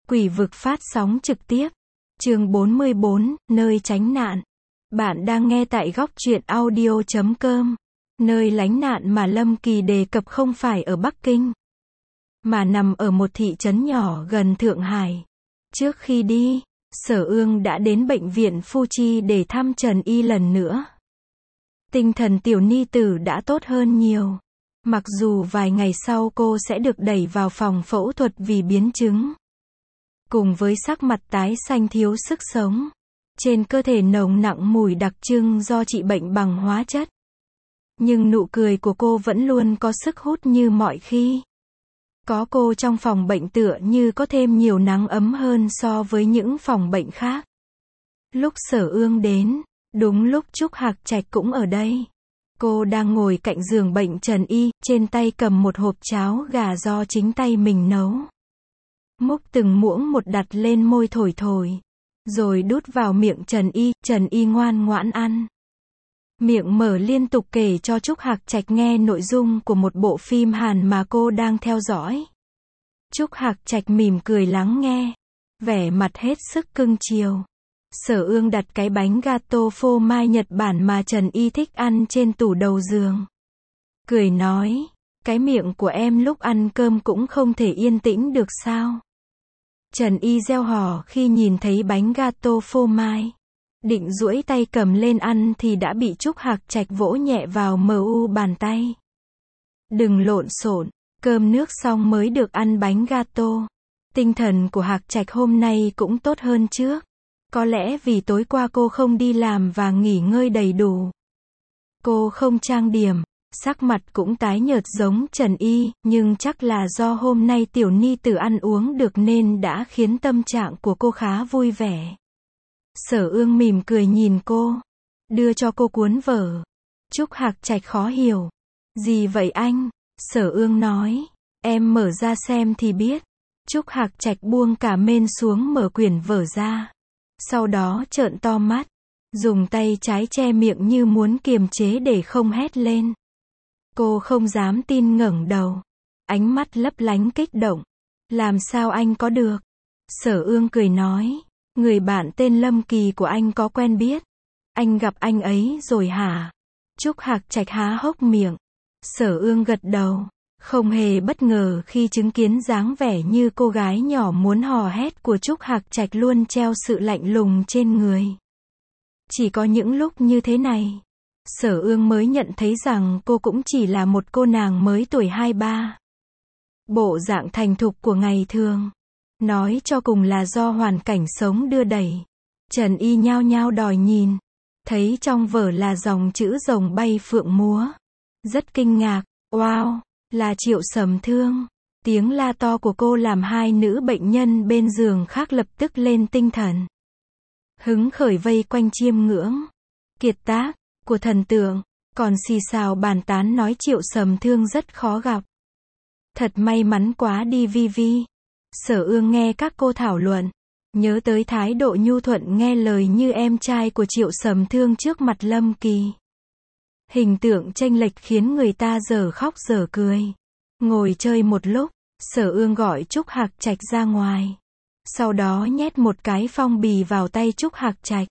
Quỷ vực phát sóng trực tiếp. Chương 44, nơi tránh nạn. Bạn đang nghe tại góc truyện audio.com. Nơi lánh nạn mà Lâm Kỳ đề cập không phải ở Bắc Kinh, mà nằm ở một thị trấn nhỏ gần Thượng Hải. Trước khi đi, Sở Ương đã đến bệnh viện Fuji để thăm Trần Y lần nữa. Tinh thần tiểu ni tử đã tốt hơn nhiều. Mặc dù vài ngày sau cô sẽ được đẩy vào phòng phẫu thuật vì biến chứng. Cùng với sắc mặt tái xanh thiếu sức sống. Trên cơ thể nồng nặng mùi đặc trưng do trị bệnh bằng hóa chất. Nhưng nụ cười của cô vẫn luôn có sức hút như mọi khi. Có cô trong phòng bệnh tựa như có thêm nhiều nắng ấm hơn so với những phòng bệnh khác. Lúc Sở Ương đến, đúng lúc Trúc Hạc Trạch cũng ở đây. Cô đang ngồi cạnh giường bệnh Trần Y, trên tay cầm một hộp cháo gà do chính tay mình nấu. Múc từng muỗng một đặt lên môi thổi thổi, rồi đút vào miệng Trần Y ngoan ngoãn ăn. Miệng mở liên tục kể cho Trúc Hạc Trạch nghe nội dung của một bộ phim Hàn mà cô đang theo dõi. Trúc Hạc Trạch mỉm cười lắng nghe, vẻ mặt hết sức cưng chiều. Sở Ương đặt cái bánh gato phô mai Nhật Bản mà Trần Y thích ăn trên tủ đầu giường. Cười nói, cái miệng của em lúc ăn cơm cũng không thể yên tĩnh được sao? Trần Y reo hò khi nhìn thấy bánh gato phô mai. Định duỗi tay cầm lên ăn thì đã bị Trúc Hạc Trạch vỗ nhẹ vào bàn tay. Đừng lộn xộn, cơm nước xong mới được ăn bánh gato. Tinh thần của Hạc Trạch hôm nay cũng tốt hơn trước. Có lẽ vì tối qua cô không đi làm và nghỉ ngơi đầy đủ. Cô không trang điểm, sắc mặt cũng tái nhợt giống Trần Y, nhưng chắc là do hôm nay tiểu ni tử ăn uống được nên đã khiến tâm trạng của cô khá vui vẻ. Sở Ương mỉm cười nhìn cô, đưa cho cô cuốn vở. Trúc Hạc Trạch khó hiểu. Gì vậy anh? Sở Ương nói, em mở ra xem thì biết. Trúc Hạc Trạch buông cả mên xuống mở quyển vở ra. Sau đó trợn to mắt, dùng tay trái che miệng như muốn kiềm chế để không hét lên. Cô không dám tin ngẩng đầu, ánh mắt lấp lánh kích động. Làm sao anh có được? Sở Ương cười nói, người bạn tên Lâm Kỳ của anh có quen biết. Anh gặp anh ấy rồi hả? Trúc Hạc Trạch há hốc miệng. Sở Ương gật đầu, không hề bất ngờ khi chứng kiến dáng vẻ như cô gái nhỏ muốn hò hét của Trúc Hạc Trạch luôn treo sự lạnh lùng trên người. Chỉ có những lúc như thế này, Sở Ương mới nhận thấy rằng cô cũng chỉ là một cô nàng mới tuổi 23. Bộ dạng thành thục của ngày thường. Nói cho cùng là do hoàn cảnh sống đưa đẩy. Trần Y nhao nhao đòi nhìn. Thấy trong vở là dòng chữ rồng bay phượng múa. Rất kinh ngạc, wow, là Triệu Sầm Thương. Tiếng la to của cô làm hai nữ bệnh nhân bên giường khác lập tức lên tinh thần. Hứng khởi vây quanh chiêm ngưỡng. Kiệt tác của thần tượng, còn xì xào bàn tán nói Triệu Sầm Thương rất khó gặp. Thật may mắn quá đi Vi. Sở Ương nghe các cô thảo luận, nhớ tới thái độ nhu thuận nghe lời như em trai của Triệu Sầm Thương trước mặt Lâm Kỳ. Hình tượng chênh lệch khiến người ta dở khóc dở cười. Ngồi chơi một lúc, Sở Ương gọi Trúc Hạc Trạch ra ngoài. Sau đó nhét một cái phong bì vào tay Trúc Hạc Trạch.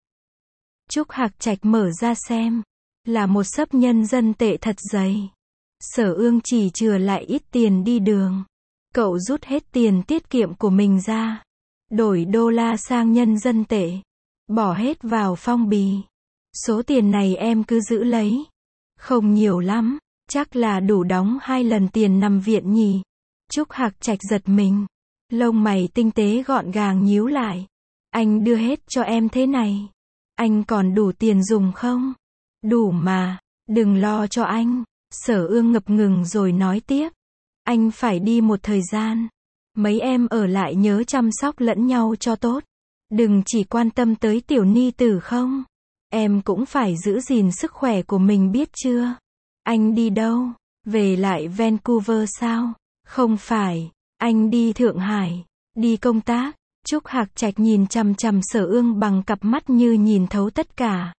Trúc Hạc Trạch mở ra xem, là một xấp nhân dân tệ thật dày. Sở Ương chỉ chừa lại ít tiền đi đường. Cậu rút hết tiền tiết kiệm của mình ra, đổi đô la sang nhân dân tệ, bỏ hết vào phong bì. Số tiền này em cứ giữ lấy. Không nhiều lắm, chắc là đủ đóng 2 lần tiền nằm viện nhỉ. Trúc Hạc Trạch giật mình, lông mày tinh tế gọn gàng nhíu lại. Anh đưa hết cho em thế này, anh còn đủ tiền dùng không? Đủ mà, đừng lo cho anh. Sở Ương ngập ngừng rồi nói tiếp. Anh phải đi một thời gian. Mấy em ở lại nhớ chăm sóc lẫn nhau cho tốt. Đừng chỉ quan tâm tới tiểu ni tử không. Em cũng phải giữ gìn sức khỏe của mình biết chưa? Anh đi đâu? Về lại Vancouver sao? Không phải, anh đi Thượng Hải, đi công tác. Trúc Hạc Trạch nhìn chằm chằm Sở Ương bằng cặp mắt như nhìn thấu tất cả.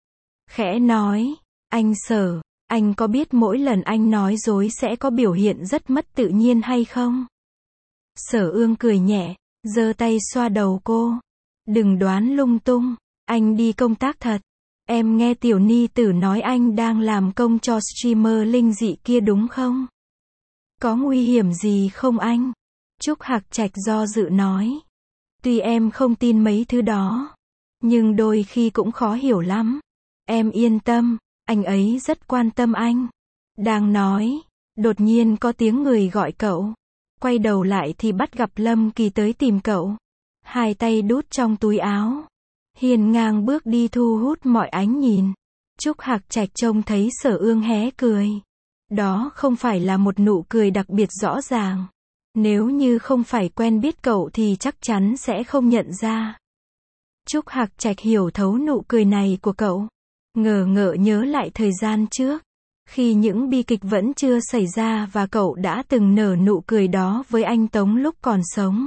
Khẽ nói, anh Sở, anh có biết mỗi lần anh nói dối sẽ có biểu hiện rất mất tự nhiên hay không? Sở Ương cười nhẹ, giơ tay xoa đầu cô. Đừng đoán lung tung, anh đi công tác thật. Em nghe tiểu ni tử nói anh đang làm công cho streamer linh dị kia đúng không? Có nguy hiểm gì không anh? Trúc Hạc Trạch do dự nói. Tuy em không tin mấy thứ đó, nhưng đôi khi cũng khó hiểu lắm. Em yên tâm, anh ấy rất quan tâm anh. Đang nói, đột nhiên có tiếng người gọi cậu. Quay đầu lại thì bắt gặp Lâm Kỳ tới tìm cậu. Hai tay đút trong túi áo. Hiên ngang bước đi thu hút mọi ánh nhìn. Trúc Hạc Trạch trông thấy Sở Ương hé cười. Đó không phải là một nụ cười đặc biệt rõ ràng. Nếu như không phải quen biết cậu thì chắc chắn sẽ không nhận ra. Trúc Hạc Trạch hiểu thấu nụ cười này của cậu. Ngờ ngợ nhớ lại thời gian trước. Khi những bi kịch vẫn chưa xảy ra và cậu đã từng nở nụ cười đó với anh Tống lúc còn sống.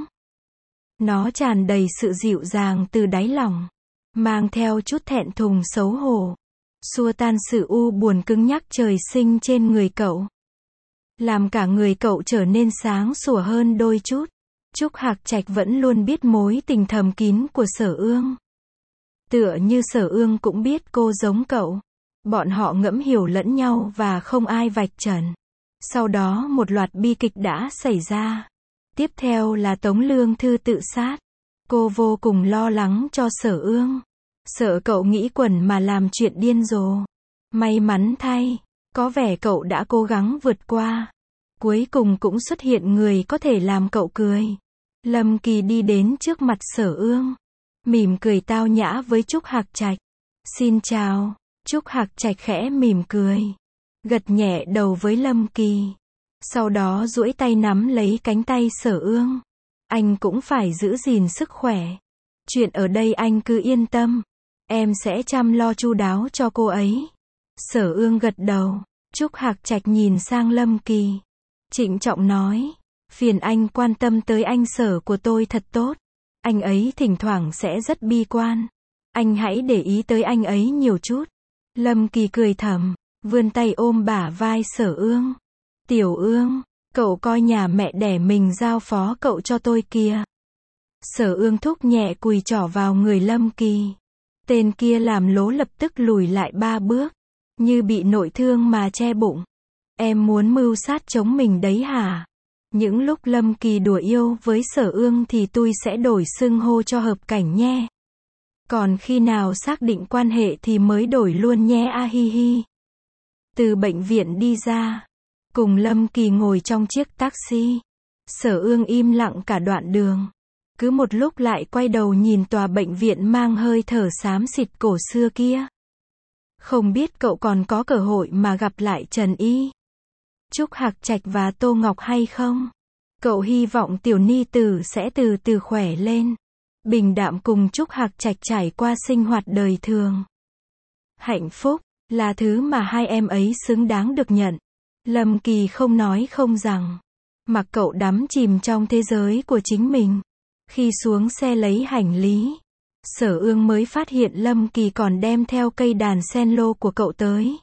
Nó tràn đầy sự dịu dàng từ đáy lòng. Mang theo chút thẹn thùng xấu hổ. Xua tan sự u buồn cứng nhắc trời sinh trên người cậu. Làm cả người cậu trở nên sáng sủa hơn đôi chút. Trúc Hạc Trạch vẫn luôn biết mối tình thầm kín của Sở Ương. Tựa như Sở Ương cũng biết cô giống cậu. Bọn họ ngẫm hiểu lẫn nhau và không ai vạch trần. Sau đó một loạt bi kịch đã xảy ra. Tiếp theo là Tống Lương Thư tự sát. Cô vô cùng lo lắng cho Sở Ương. Sợ cậu nghĩ quẩn mà làm chuyện điên rồ. May mắn thay, có vẻ cậu đã cố gắng vượt qua. Cuối cùng cũng xuất hiện người có thể làm cậu cười. Lâm Kỳ đi đến trước mặt Sở Ương. Mỉm cười tao nhã với Trúc Hạc Trạch. Xin chào. Trúc Hạc Trạch khẽ mỉm cười. Gật nhẹ đầu với Lâm Kỳ. Sau đó duỗi tay nắm lấy cánh tay Sở Ương. Anh cũng phải giữ gìn sức khỏe. Chuyện ở đây anh cứ yên tâm. Em sẽ chăm lo chu đáo cho cô ấy. Sở Ương gật đầu. Trúc Hạc Trạch nhìn sang Lâm Kỳ. Trịnh trọng nói. Phiền anh quan tâm tới anh Sở của tôi thật tốt. Anh ấy thỉnh thoảng sẽ rất bi quan. Anh hãy để ý tới anh ấy nhiều chút. Lâm Kỳ cười thầm. Vươn tay ôm bả vai Sở Ương. Tiểu Ương, cậu coi nhà mẹ đẻ mình giao phó cậu cho tôi kìa. Sở Ương thúc nhẹ cùi trỏ vào người Lâm Kỳ. Tên kia làm lố lập tức lùi lại 3 bước. Như bị nội thương mà che bụng. Em muốn mưu sát chống mình đấy hả? Những lúc Lâm Kỳ đùa yêu với Sở Ương thì tôi sẽ đổi xưng hô cho hợp cảnh nhé. Còn khi nào xác định quan hệ thì mới đổi luôn nhé a hi hi. Từ bệnh viện đi ra. Cùng Lâm Kỳ ngồi trong chiếc taxi. Sở Ương im lặng cả đoạn đường. Cứ một lúc lại quay đầu nhìn tòa bệnh viện mang hơi thở xám xịt cổ xưa kia. Không biết cậu còn có cơ hội mà gặp lại Trần Y, Trúc Hạc Trạch và Tô Ngọc hay không? Cậu hy vọng tiểu ni tử sẽ từ từ khỏe lên. Bình đạm cùng Trúc Hạc Trạch trải qua sinh hoạt đời thường. Hạnh phúc là thứ mà hai em ấy xứng đáng được nhận. Lâm Kỳ không nói không rằng. Mặc cậu đắm chìm trong thế giới của chính mình. Khi xuống xe lấy hành lý, Sở Ương mới phát hiện Lâm Kỳ còn đem theo cây đàn cello của cậu tới.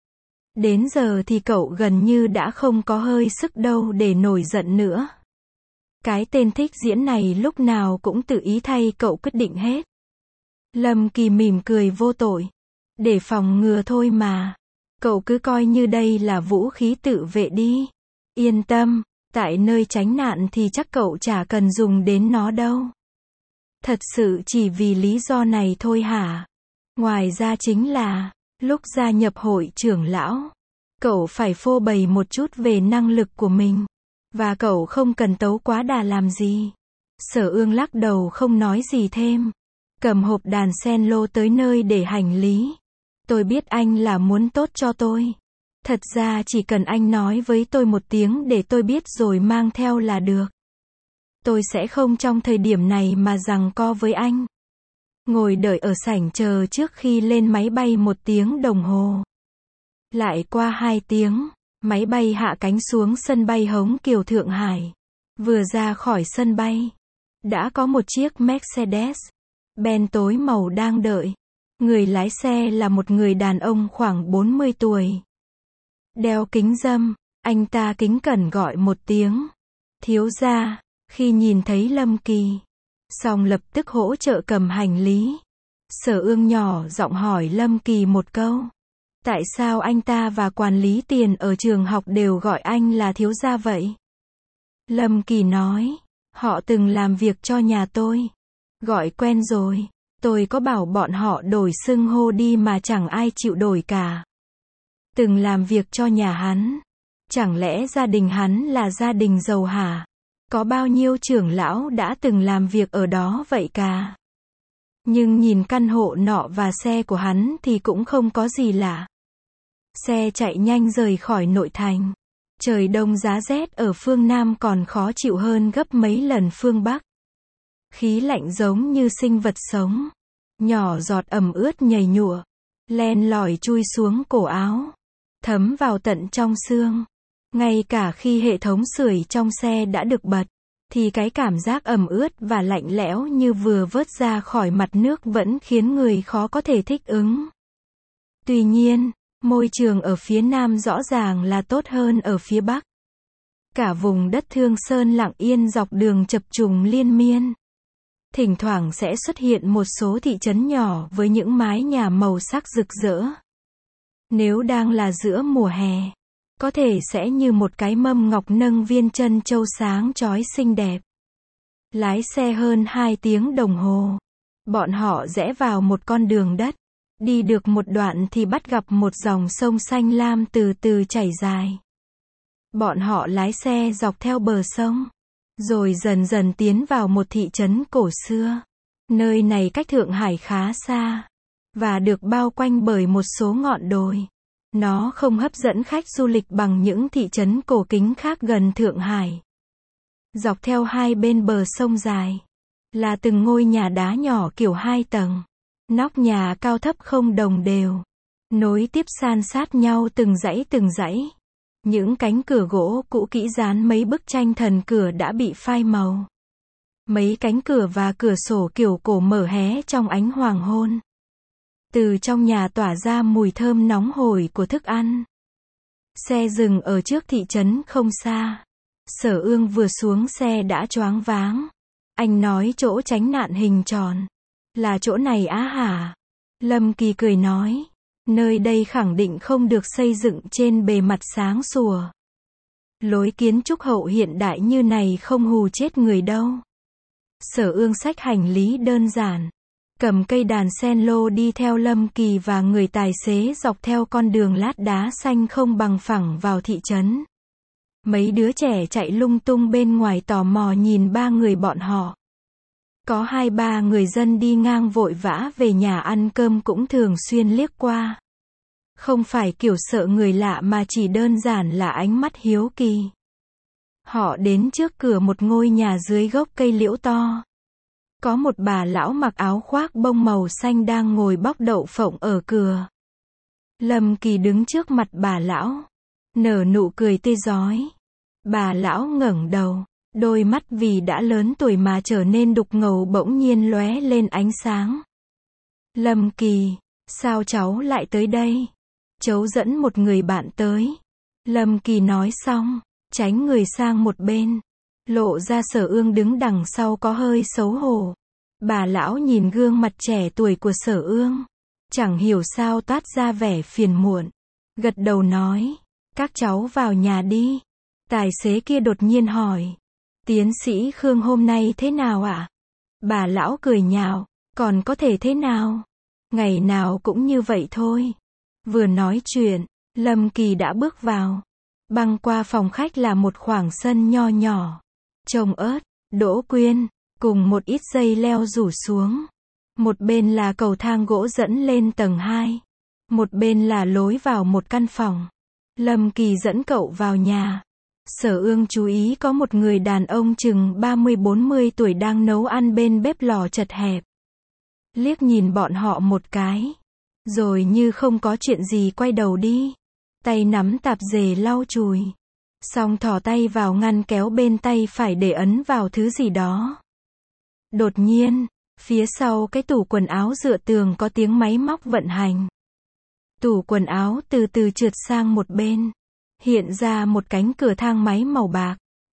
Đến giờ thì cậu gần như đã không có hơi sức đâu để nổi giận nữa. Cái tên thích diễn này lúc nào cũng tự ý thay cậu quyết định hết. Lâm Kỳ mỉm cười vô tội. Để phòng ngừa thôi mà. Cậu cứ coi như đây là vũ khí tự vệ đi. Yên tâm, tại nơi tránh nạn thì chắc cậu chả cần dùng đến nó đâu. Thật sự chỉ vì lý do này thôi hả? Ngoài ra chính là, lúc gia nhập hội trưởng lão, cậu phải phô bày một chút về năng lực của mình. Và cậu không cần tấu quá đà làm gì. Sở Ương lắc đầu không nói gì thêm. Cầm hộp đàn cello tới nơi để hành lý. Tôi biết anh là muốn tốt cho tôi. Thật ra chỉ cần anh nói với tôi một tiếng để tôi biết rồi mang theo là được. Tôi sẽ không trong thời điểm này mà giằng co với anh. Ngồi đợi ở sảnh chờ trước khi lên máy bay 1 tiếng đồng hồ. Lại qua 2 tiếng, máy bay hạ cánh xuống sân bay Hống Kiều Thượng Hải. Vừa ra khỏi sân bay, đã có một chiếc Mercedes-Benz tối màu đang đợi. Người lái xe là một người đàn ông khoảng 40 tuổi. Đeo kính râm, anh ta kính cẩn gọi một tiếng. Thiếu gia. Khi nhìn thấy Lâm Kỳ, xong lập tức hỗ trợ cầm hành lý. Sở Ương nhỏ giọng hỏi Lâm Kỳ một câu. Tại sao anh ta và quản lý tiền ở trường học đều gọi anh là thiếu gia vậy? Lâm Kỳ nói, họ từng làm việc cho nhà tôi. Gọi quen rồi, tôi có bảo bọn họ đổi xưng hô đi mà chẳng ai chịu đổi cả. Từng làm việc cho nhà hắn. Chẳng lẽ gia đình hắn là gia đình giàu hả? Có bao nhiêu trưởng lão đã từng làm việc ở đó vậy cả? Nhưng nhìn căn hộ nọ và xe của hắn thì cũng không có gì lạ. Xe chạy nhanh rời khỏi nội thành. Trời đông giá rét ở phương Nam còn khó chịu hơn gấp mấy lần phương Bắc. Khí lạnh giống như sinh vật sống. Nhỏ giọt ẩm ướt nhầy nhụa, len lỏi chui xuống cổ áo, thấm vào tận trong xương. Ngay cả khi hệ thống sưởi trong xe đã được bật, thì cái cảm giác ẩm ướt và lạnh lẽo như vừa vớt ra khỏi mặt nước vẫn khiến người khó có thể thích ứng. Tuy nhiên, môi trường ở phía Nam rõ ràng là tốt hơn ở phía Bắc. Cả vùng đất Thương Sơn lặng yên dọc đường chập trùng liên miên. Thỉnh thoảng sẽ xuất hiện một số thị trấn nhỏ với những mái nhà màu sắc rực rỡ. Nếu đang là giữa mùa hè, có thể sẽ như một cái mâm ngọc nâng viên chân châu sáng chói xinh đẹp. Lái xe hơn 2 tiếng đồng hồ. Bọn họ rẽ vào một con đường đất. Đi được một đoạn thì bắt gặp một dòng sông xanh lam từ từ chảy dài. Bọn họ lái xe dọc theo bờ sông, rồi dần dần tiến vào một thị trấn cổ xưa. Nơi này cách Thượng Hải khá xa, và được bao quanh bởi một số ngọn đồi. Nó không hấp dẫn khách du lịch bằng những thị trấn cổ kính khác gần Thượng Hải. Dọc theo hai bên bờ sông dài, là từng ngôi nhà đá nhỏ kiểu 2 tầng. Nóc nhà cao thấp không đồng đều, nối tiếp san sát nhau từng dãy. Những cánh cửa gỗ cũ kỹ dán mấy bức tranh thần cửa đã bị phai màu. Mấy cánh cửa và cửa sổ kiểu cổ mở hé trong ánh hoàng hôn. Từ trong nhà tỏa ra mùi thơm nóng hổi của thức ăn. Xe dừng ở trước thị trấn không xa. Sở Ương vừa xuống xe đã choáng váng. Anh nói chỗ tránh nạn hình tròn. Là chỗ này á hả? Lâm Kỳ cười nói. Nơi đây khẳng định không được xây dựng trên bề mặt sáng sủa. Lối kiến trúc hậu hiện đại như này không hù chết người đâu. Sở Ương xách hành lý đơn giản, cầm cây đàn sen lô đi theo Lâm Kỳ và người tài xế dọc theo con đường lát đá xanh không bằng phẳng vào thị trấn. Mấy đứa trẻ chạy lung tung bên ngoài tò mò nhìn ba người bọn họ. Có 2-3 người dân đi ngang vội vã về nhà ăn cơm cũng thường xuyên liếc qua. Không phải kiểu sợ người lạ mà chỉ đơn giản là ánh mắt hiếu kỳ. Họ đến trước cửa một ngôi nhà dưới gốc cây liễu to. Có một bà lão mặc áo khoác bông màu xanh đang ngồi bóc đậu phộng ở cửa. Lâm Kỳ đứng trước mặt bà lão, nở nụ cười tươi rói. Bà lão ngẩng đầu, đôi mắt vì đã lớn tuổi mà trở nên đục ngầu bỗng nhiên lóe lên ánh sáng. Lâm Kỳ, sao cháu lại tới đây? Cháu dẫn một người bạn tới. Lâm Kỳ nói xong, tránh người sang một bên. Lộ ra Sở Ương đứng đằng sau có hơi xấu hổ. Bà lão nhìn gương mặt trẻ tuổi của Sở Ương. Chẳng hiểu sao toát ra vẻ phiền muộn. Gật đầu nói, các cháu vào nhà đi. Tài xế kia đột nhiên hỏi, tiến sĩ Khương hôm nay thế nào ạ? Bà lão cười nhạo, còn có thể thế nào? Ngày nào cũng như vậy thôi. Vừa nói chuyện, Lâm Kỳ đã bước vào. Băng qua phòng khách là một khoảng sân nho nhỏ. Trồng ớt, đỗ quyên, cùng một ít dây leo rủ xuống. Một bên là cầu thang gỗ dẫn lên tầng 2. Một bên là lối vào một căn phòng. Lâm Kỳ dẫn cậu vào nhà. Sở Ương chú ý có một người đàn ông chừng 30-40 tuổi đang nấu ăn bên bếp lò chật hẹp. Liếc nhìn bọn họ một cái. Rồi như không có chuyện gì quay đầu đi. Tay nắm tạp dề lau chùi. Xong thò tay vào ngăn kéo bên tay phải để ấn vào thứ gì đó. Đột nhiên, phía sau cái tủ quần áo dựa tường có tiếng máy móc vận hành. Tủ quần áo từ từ trượt sang một bên. Hiện ra một cánh cửa thang máy màu bạc.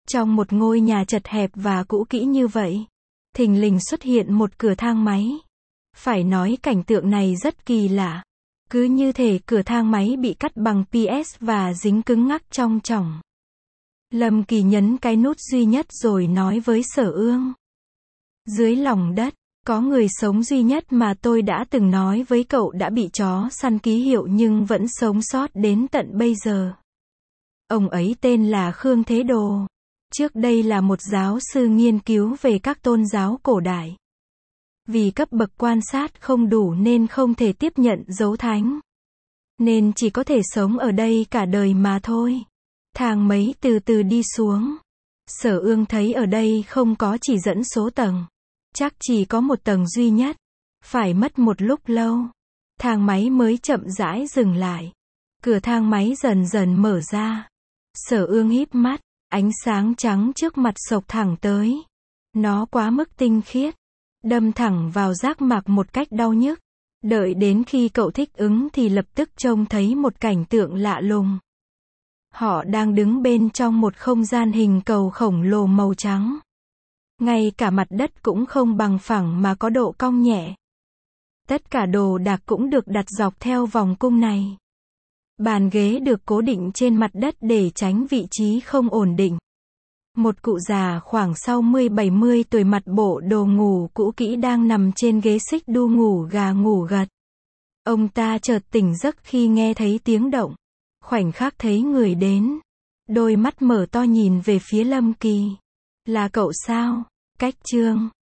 Trong một ngôi nhà chật hẹp và cũ kỹ như vậy, thình lình xuất hiện một cửa thang máy. Phải nói cảnh tượng này rất kỳ lạ. Cứ như thể cửa thang máy bị cắt bằng PS và dính cứng ngắc trong trỏng. Lâm Kỳ nhấn cái nút duy nhất rồi nói với Sở Ương. Dưới lòng đất, có người sống duy nhất mà tôi đã từng nói với cậu đã bị chó săn ký hiệu nhưng vẫn sống sót đến tận bây giờ. Ông ấy tên là Khương Thế Đồ. Trước đây là một giáo sư nghiên cứu về các tôn giáo cổ đại. Vì cấp bậc quan sát không đủ nên không thể tiếp nhận dấu thánh. Nên chỉ có thể sống ở đây cả đời mà thôi. Thang máy từ từ đi xuống. Sở Ương thấy ở đây không có chỉ dẫn số tầng. Chắc chỉ có một tầng duy nhất. Phải mất một lúc lâu. Thang máy mới chậm rãi dừng lại. Cửa thang máy dần dần mở ra. Sở Ương híp mắt. Ánh sáng trắng trước mặt xộc thẳng tới. Nó quá mức tinh khiết. Đâm thẳng vào giác mạc một cách đau nhức. Đợi đến khi cậu thích ứng thì lập tức trông thấy một cảnh tượng lạ lùng. Họ đang đứng bên trong một không gian hình cầu khổng lồ màu trắng. Ngay cả mặt đất cũng không bằng phẳng mà có độ cong nhẹ. Tất cả đồ đạc cũng được đặt dọc theo vòng cung này. Bàn ghế được cố định trên mặt đất để tránh vị trí không ổn định. Một cụ già khoảng 60-70 tuổi mặc bộ đồ ngủ cũ kỹ đang nằm trên ghế xích đu ngủ gà ngủ gật. Ông ta chợt tỉnh giấc khi nghe thấy tiếng động. Khoảnh khắc thấy người đến. Đôi mắt mở to nhìn về phía Lâm Kỳ. Là cậu sao? Cách chương